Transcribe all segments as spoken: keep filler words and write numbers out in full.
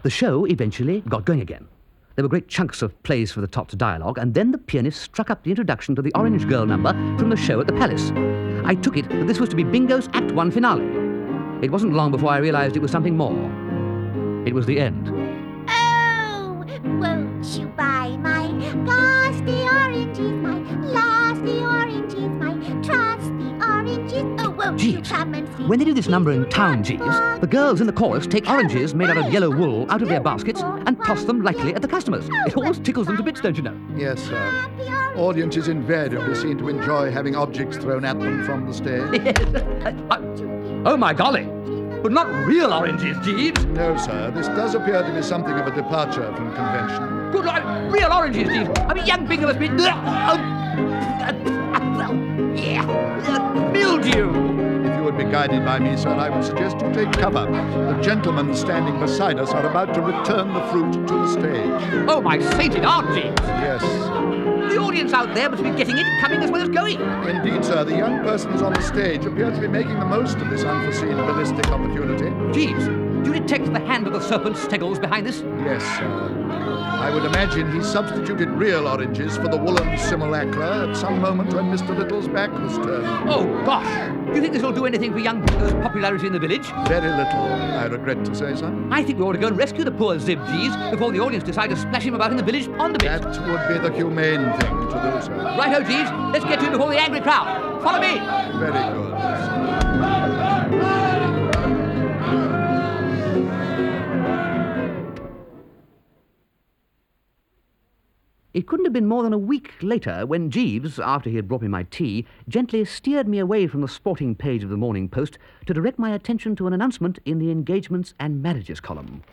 The show eventually got going again. There were great chunks of plays for the tops dialogue, and then the pianist struck up the introduction to the Orange Girl number from the show at the Palace. I took it that this was to be Bingo's Act One finale. It wasn't long before I realised it was something more. It was the end. Oh, won't you buy my ghastly oranges, my lasty oranges, my trusty oranges? Oh, won't Jeeves, you come and see? when they do this number in town, Jeeves, the girls in the chorus take oranges made out of yellow wool out of their baskets and toss them lightly at the customers. It always tickles them to bits, don't you know? Yes, sir. Audiences invariably seem to enjoy having objects thrown at them from the stage. Yes. Uh, uh, oh, my golly. But not real oranges, Jeeves. No, sir. This does appear to be something of a departure from convention. Good Lord, real oranges, Jeeves. I mean, young Bingo must be... Yeah. Mildew. If you would be guided by me, sir, I would suggest you take cover. The gentlemen standing beside us are about to return the fruit to the stage. Oh, my sainted aunt, Jeeves. Yes. The audience out there must be getting it, coming as well as going. Indeed, sir. The young persons on the stage appear to be making the most of this unforeseen ballistic opportunity. Jeeves, do you detect the hand of the serpent Steggles behind this? Yes, sir. I would imagine he substituted real oranges for the woolen simulacra at some moment when Mister Little's back was turned. Oh, gosh. Do you think this will do anything for young Bingo's popularity in the village? Very little, I regret to say, sir. I think we ought to go and rescue the poor Zib, Jeeves, before the audience decide to splash him about in the village pond a bit. That would be the humane thing to do, sir. Righto, Jeeves. Let's get to him before the angry crowd. Follow me. Very good. It couldn't have been more than a week later when Jeeves, after he had brought me my tea, gently steered me away from the sporting page of the Morning Post to direct my attention to an announcement in the engagements and marriages column.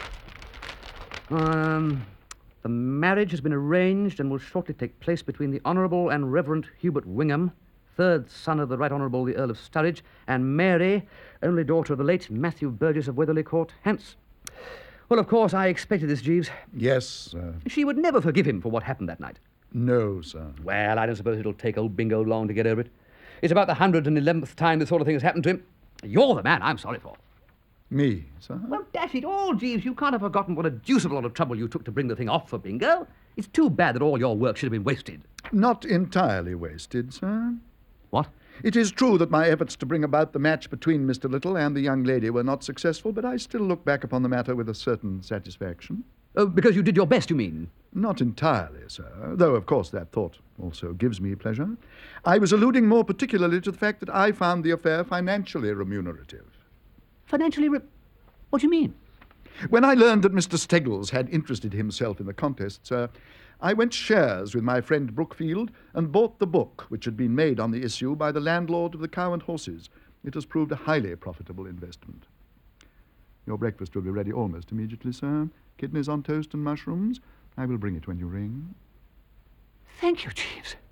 Um, the marriage has been arranged and will shortly take place between the Honourable and Reverend Hubert Wingham, third son of the Right Honourable the Earl of Sturridge, and Mary, only daughter of the late Matthew Burgess of Weatherly Court, hence. Well, of course, I expected this, Jeeves. Yes, sir. She would never forgive him for what happened that night. No, sir. Well, I don't suppose it'll take old Bingo long to get over it. It's about the hundred and eleventh time this sort of thing has happened to him. You're the man I'm sorry for. Me, sir? Well, dash it all, Jeeves, you can't have forgotten what a deuce of a lot of trouble you took to bring the thing off for Bingo. It's too bad that all your work should have been wasted. Not entirely wasted, sir. What? It is true that my efforts to bring about the match between Mister Little and the young lady were not successful, but I still look back upon the matter with a certain satisfaction. Oh, because you did your best, you mean? Not entirely, sir, though, of course, that thought also gives me pleasure. I was alluding more particularly to the fact that I found the affair financially remunerative. Financially re... What do you mean? When I learned that Mister Steggles had interested himself in the contest, sir, I went shares with my friend Brookfield and bought the book which had been made on the issue by the landlord of the Cow and Horses. It has proved a highly profitable investment. Your breakfast will be ready almost immediately, sir. Kidneys on toast and mushrooms. I will bring it when you ring. Thank you, Jeeves.